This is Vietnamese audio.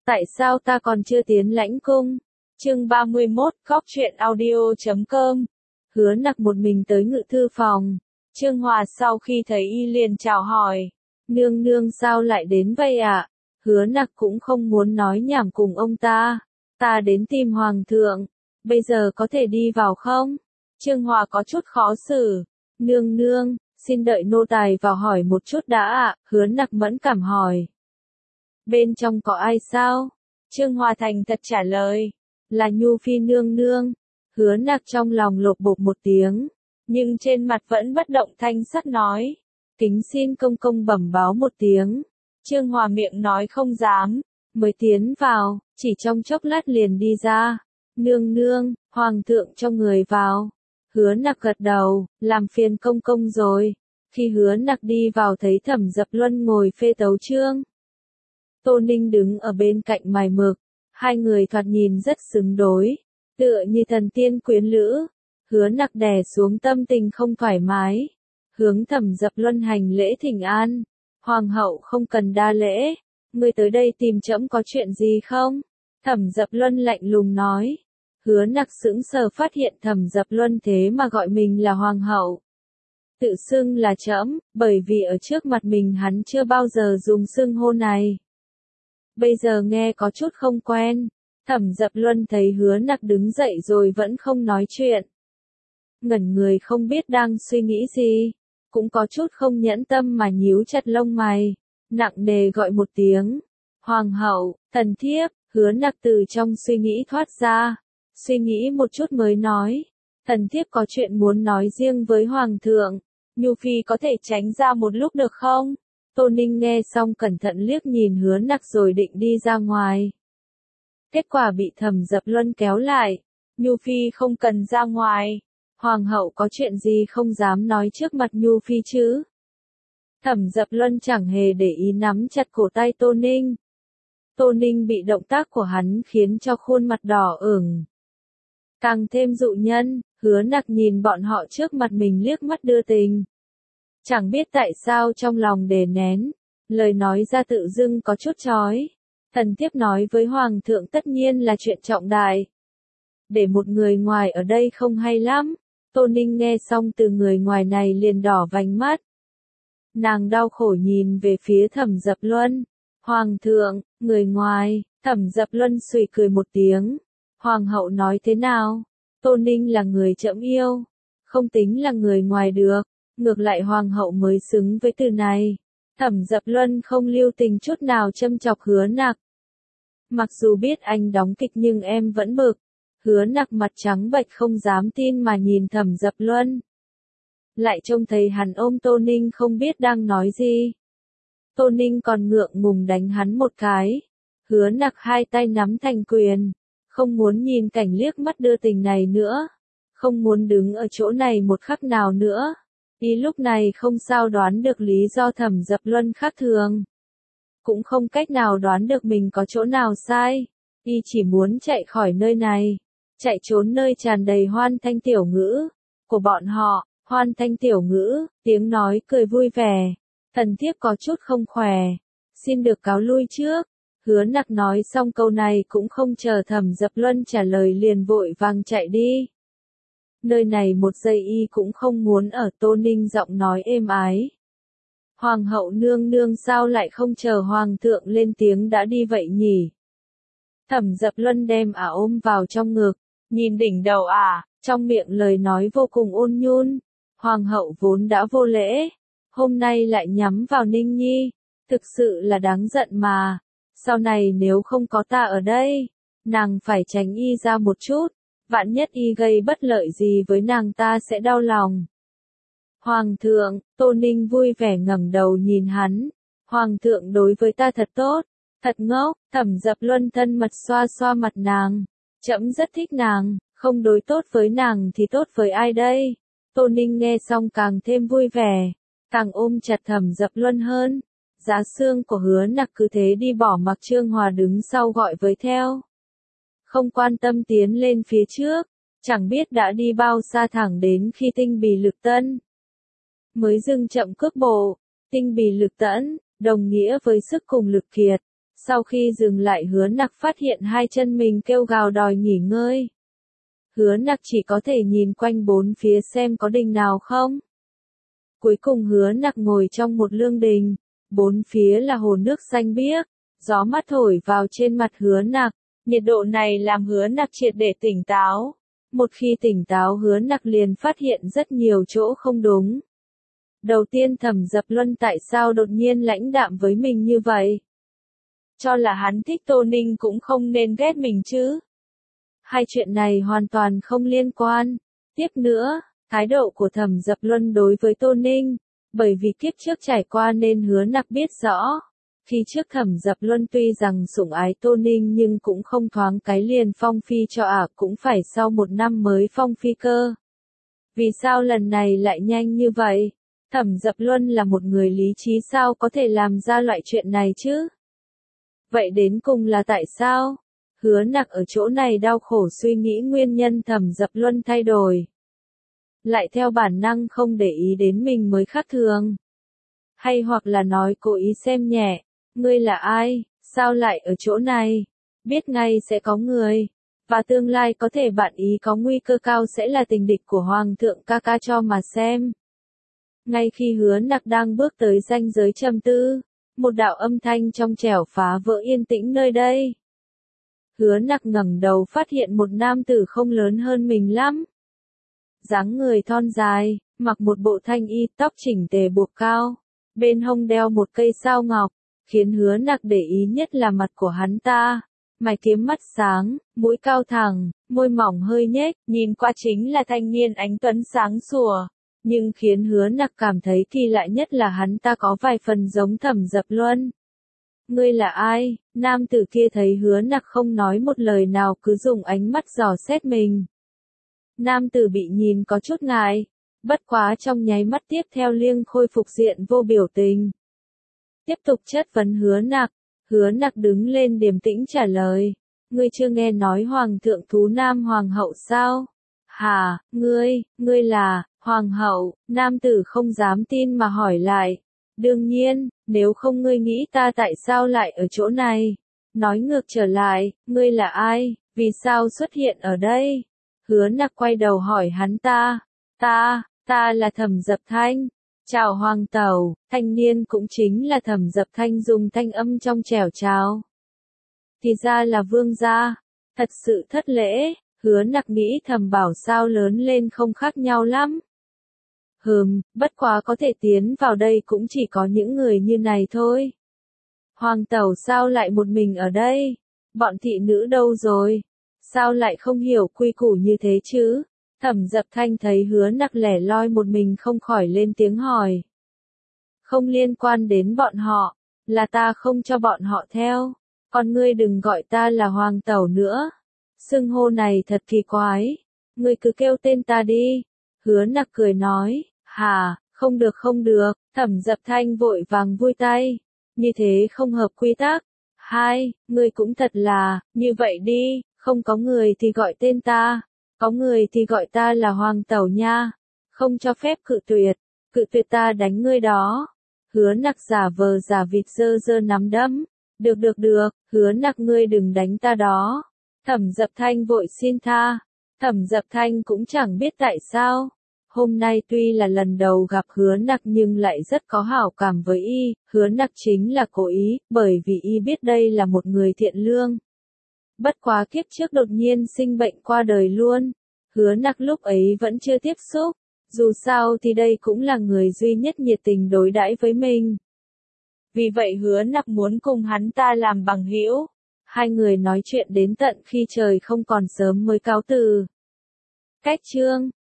Tại sao ta còn chưa tiến lãnh cung? Chương 31, Góc truyện audio.com. Hứa Nặc một mình tới ngự thư phòng. Trương Hòa sau khi thấy y liền chào hỏi. Nương nương sao lại đến vậy ạ? Hứa Nặc cũng không muốn nói nhảm cùng ông ta. Ta đến tìm Hoàng thượng. Bây giờ có thể đi vào không? Trương Hòa có chút khó xử. Nương nương, xin đợi nô tài vào hỏi một chút đã ạ. Hứa Nặc mẫn cảm hỏi. Bên trong có ai sao? Trương Hòa thành thật trả lời. Là Nhu Phi nương nương. Hứa Nặc trong lòng lột bột một tiếng. Nhưng trên mặt vẫn bất động thanh sắc nói. Kính xin công công bẩm báo một tiếng. Trương Hòa miệng nói không dám. Mới tiến vào, chỉ trong chốc lát liền đi ra. Nương nương, Hoàng thượng cho người vào. Hứa Nặc gật đầu, làm phiền công công rồi. Khi Hứa Nặc đi vào thấy Thẩm Dập Luân ngồi phê tấu chương. Tô Ninh đứng ở bên cạnh mài mực, hai người thoạt nhìn rất xứng đối, tựa như thần tiên quyến lữ. Hứa Nặc đè xuống tâm tình không thoải mái, hướng Thẩm Dập Luân hành lễ thỉnh an. Hoàng hậu không cần đa lễ, ngươi tới đây tìm trẫm có chuyện gì không? Thẩm Dập Luân lạnh lùng nói. Hứa Nặc sững sờ phát hiện Thẩm Dập Luân thế mà gọi mình là hoàng hậu. Tự xưng là trẫm, bởi vì ở trước mặt mình hắn chưa bao giờ dùng xưng hô này. Bây giờ nghe có chút không quen. Thẩm Dập Luân thấy Hứa Nặc đứng dậy rồi vẫn không nói chuyện. Ngẩn người không biết đang suy nghĩ gì. Cũng có chút không nhẫn tâm mà nhíu chặt lông mày. Nặng nề gọi một tiếng. Hoàng hậu, thần thiếp. Hứa Nặc từ trong suy nghĩ thoát ra. Suy nghĩ một chút mới nói. Thần thiếp có chuyện muốn nói riêng với Hoàng thượng. Nhu Phi có thể tránh ra một lúc được không? Tô Ninh nghe xong cẩn thận liếc nhìn Hứa Nặc rồi định đi ra ngoài. Kết quả bị Thẩm Dập Luân kéo lại. Nhu Phi không cần ra ngoài. Hoàng hậu có chuyện gì không dám nói trước mặt Nhu Phi chứ? Thẩm Dập Luân chẳng hề để ý nắm chặt cổ tay Tô Ninh. Tô Ninh bị động tác của hắn khiến cho khuôn mặt đỏ ửng. Càng thêm dụ nhân, Hứa Nặc nhìn bọn họ trước mặt mình liếc mắt đưa tình. Chẳng biết tại sao trong lòng đè nén, lời nói ra tự dưng có chút chói. Thần thiếp nói với Hoàng thượng tất nhiên là chuyện trọng đại. Để một người ngoài ở đây không hay lắm. Tô Ninh nghe xong từ người ngoài này liền đỏ vành mắt. Nàng đau khổ nhìn về phía Thẩm Dập Luân. Hoàng thượng, người ngoài. Thẩm Dập Luân sụi cười một tiếng. Hoàng hậu nói thế nào? Tô Ninh là người trẫm yêu, không tính là người ngoài được. Ngược lại Hoàng hậu mới xứng với từ này. Thẩm Dập Luân không lưu tình chút nào châm chọc Hứa Nặc. Mặc dù biết anh đóng kịch nhưng em vẫn bực. Hứa Nặc mặt trắng bệch không dám tin mà nhìn Thẩm Dập Luân. Lại trông thấy hắn ôm Tô Ninh không biết đang nói gì. Tô Ninh còn ngượng ngùng đánh hắn một cái. Hứa Nặc hai tay nắm thành quyền. Không muốn nhìn cảnh liếc mắt đưa tình này nữa. Không muốn đứng ở chỗ này một khắc nào nữa. Y lúc này không sao đoán được lý do Thẩm Dập Luân khác thường. Cũng không cách nào đoán được mình có chỗ nào sai. Y chỉ muốn chạy khỏi nơi này. Chạy trốn nơi tràn đầy hoan thanh tiểu ngữ. Của bọn họ, hoan thanh tiểu ngữ, tiếng nói cười vui vẻ. Thần thiếp có chút không khỏe. Xin được cáo lui trước. Hứa Nặc nói xong câu này cũng không chờ Thẩm Dập Luân trả lời liền vội vàng chạy đi. Nơi này một giây y cũng không muốn ở. Tô Ninh giọng nói êm ái. Hoàng hậu nương nương sao lại không chờ Hoàng thượng lên tiếng đã đi vậy nhỉ? Thẩm Dập Luân đem ôm vào trong ngực, nhìn đỉnh đầu trong miệng lời nói vô cùng ôn nhun. Hoàng hậu vốn đã vô lễ, hôm nay lại nhắm vào Ninh Nhi, thực sự là đáng giận mà. Sau này nếu không có ta ở đây, nàng phải tránh y ra một chút. Vạn nhất y gây bất lợi gì với nàng ta sẽ đau lòng. Hoàng thượng, Tô Ninh vui vẻ ngẩng đầu nhìn hắn. Hoàng thượng đối với ta thật tốt, thật ngốc. Thẩm Dập Luân thân mật xoa xoa mặt nàng. Trẫm rất thích nàng, không đối tốt với nàng thì tốt với ai đây? Tô Ninh nghe xong càng thêm vui vẻ, càng ôm chặt Thẩm Dập Luân hơn. Giá xương của Hứa Nặc cứ thế đi bỏ mặc Trương Hòa đứng sau gọi với theo. Không quan tâm tiến lên phía trước, chẳng biết đã đi bao xa thẳng đến khi Tinh Bì Lực Tẫn. Mới dừng chậm cước bộ. Tinh Bì Lực Tẫn, đồng nghĩa với sức cùng lực kiệt. Sau khi dừng lại Hứa Nặc phát hiện hai chân mình kêu gào đòi nghỉ ngơi. Hứa Nặc chỉ có thể nhìn quanh bốn phía xem có đình nào không. Cuối cùng Hứa Nặc ngồi trong một lương đình, bốn phía là hồ nước xanh biếc, gió mát thổi vào trên mặt Hứa Nặc, nhiệt độ này làm Hứa Nặc triệt để tỉnh táo. Một khi tỉnh táo Hứa Nặc liền phát hiện rất nhiều chỗ không đúng. Đầu tiên Thẩm Dập Luân tại sao đột nhiên lãnh đạm với mình như vậy? Cho là hắn thích Tô Ninh cũng không nên ghét mình chứ. Hai chuyện này hoàn toàn không liên quan. Tiếp nữa, thái độ của Thẩm Dập Luân đối với Tô Ninh, bởi vì kiếp trước trải qua nên Hứa Nặc biết rõ. Khi trước Thẩm Dập Luân tuy rằng sủng ái Tô Ninh nhưng cũng không thoáng cái liền phong phi cho cũng phải sau một năm mới phong phi cơ. Vì sao lần này lại nhanh như vậy? Thẩm Dập Luân là một người lý trí sao có thể làm ra loại chuyện này chứ? Vậy đến cùng là tại sao? Hứa Nặc ở chỗ này đau khổ suy nghĩ nguyên nhân Thẩm Dập Luân thay đổi. Lại theo bản năng không để ý đến mình mới khác thường. Hay hoặc là nói cố ý xem nhẹ, ngươi là ai, sao lại ở chỗ này? Biết ngay sẽ có người, và tương lai có thể bạn ý có nguy cơ cao sẽ là tình địch của Hoàng thượng ca ca cho mà xem. Ngay khi Hứa Nặc đang bước tới ranh giới trầm tư, một đạo âm thanh trong trẻo phá vỡ yên tĩnh nơi đây. Hứa Nặc ngẩng đầu phát hiện một nam tử không lớn hơn mình lắm. Dáng người thon dài, mặc một bộ thanh y, tóc chỉnh tề buộc cao, bên hông đeo một cây sao ngọc, khiến Hứa Nặc để ý nhất là mặt của hắn ta. Mày kiếm mắt sáng, mũi cao thẳng, môi mỏng hơi nhếch, nhìn qua chính là thanh niên anh tuấn sáng sủa. Nhưng khiến Hứa Nặc cảm thấy kỳ lạ nhất là hắn ta có vài phần giống Thẩm Dập Luân. Ngươi là ai? Nam tử kia thấy Hứa Nặc không nói một lời nào cứ dùng ánh mắt dò xét mình. Nam tử bị nhìn có chút ngại, bất quá trong nháy mắt tiếp theo liêng khôi phục diện vô biểu tình. Tiếp tục chất vấn Hứa Nặc đứng lên điềm tĩnh trả lời. Ngươi chưa nghe nói Hoàng thượng thú Nam Hoàng hậu sao? Hả, ngươi là Hoàng hậu? Nam tử không dám tin mà hỏi lại. Đương nhiên, nếu không ngươi nghĩ ta tại sao lại ở chỗ này? Nói ngược trở lại, ngươi là ai? Vì sao xuất hiện ở đây? Hứa Nặc quay đầu hỏi hắn ta. Ta là Thẩm Dập Thanh. Chào Hoàng tẩu, thanh niên cũng chính là Thẩm Dập Thanh dùng thanh âm trong trẻo chào. Thì ra là vương gia, thật sự thất lễ. Hứa Nặc nghĩ thầm bảo sao lớn lên không khác nhau lắm. Bất quá có thể tiến vào đây cũng chỉ có những người như này thôi. Hoàng tẩu sao lại một mình ở đây? Bọn thị nữ đâu rồi? Sao lại không hiểu quy củ như thế chứ? Thẩm Dập Thanh thấy Hứa Nặc lẻ loi một mình không khỏi lên tiếng hỏi. Không liên quan đến bọn họ, là ta không cho bọn họ theo. Còn ngươi đừng gọi ta là Hoàng tẩu nữa. Xưng hô này thật kỳ quái. Ngươi cứ kêu tên ta đi. Hứa Nặc cười nói. Hả, không được. Thẩm Dập Thanh vội vàng vui tay. Như thế không hợp quy tắc. Ngươi cũng thật là, như vậy đi, không có người thì gọi tên ta. Có người thì gọi ta là Hoàng tẩu nha. Không cho phép cự tuyệt ta đánh ngươi đó. Hứa Nặc giả vờ giả vịt giơ nắm đấm. Được, Hứa Nặc ngươi đừng đánh ta đó. Thẩm Dập Thanh vội xin tha. Thẩm Dập Thanh cũng chẳng biết tại sao. Hôm nay tuy là lần đầu gặp Hứa Nặc nhưng lại rất có hảo cảm với y. Hứa Nặc chính là cố ý, bởi vì y biết đây là một người thiện lương. Bất quá kiếp trước đột nhiên sinh bệnh qua đời luôn. Hứa Nặc lúc ấy vẫn chưa tiếp xúc. Dù sao thì đây cũng là người duy nhất nhiệt tình đối đãi với mình. Vì vậy Hứa Nặc muốn cùng hắn ta làm bằng hữu. Hai người nói chuyện đến tận khi trời không còn sớm mới cáo từ. Cách chương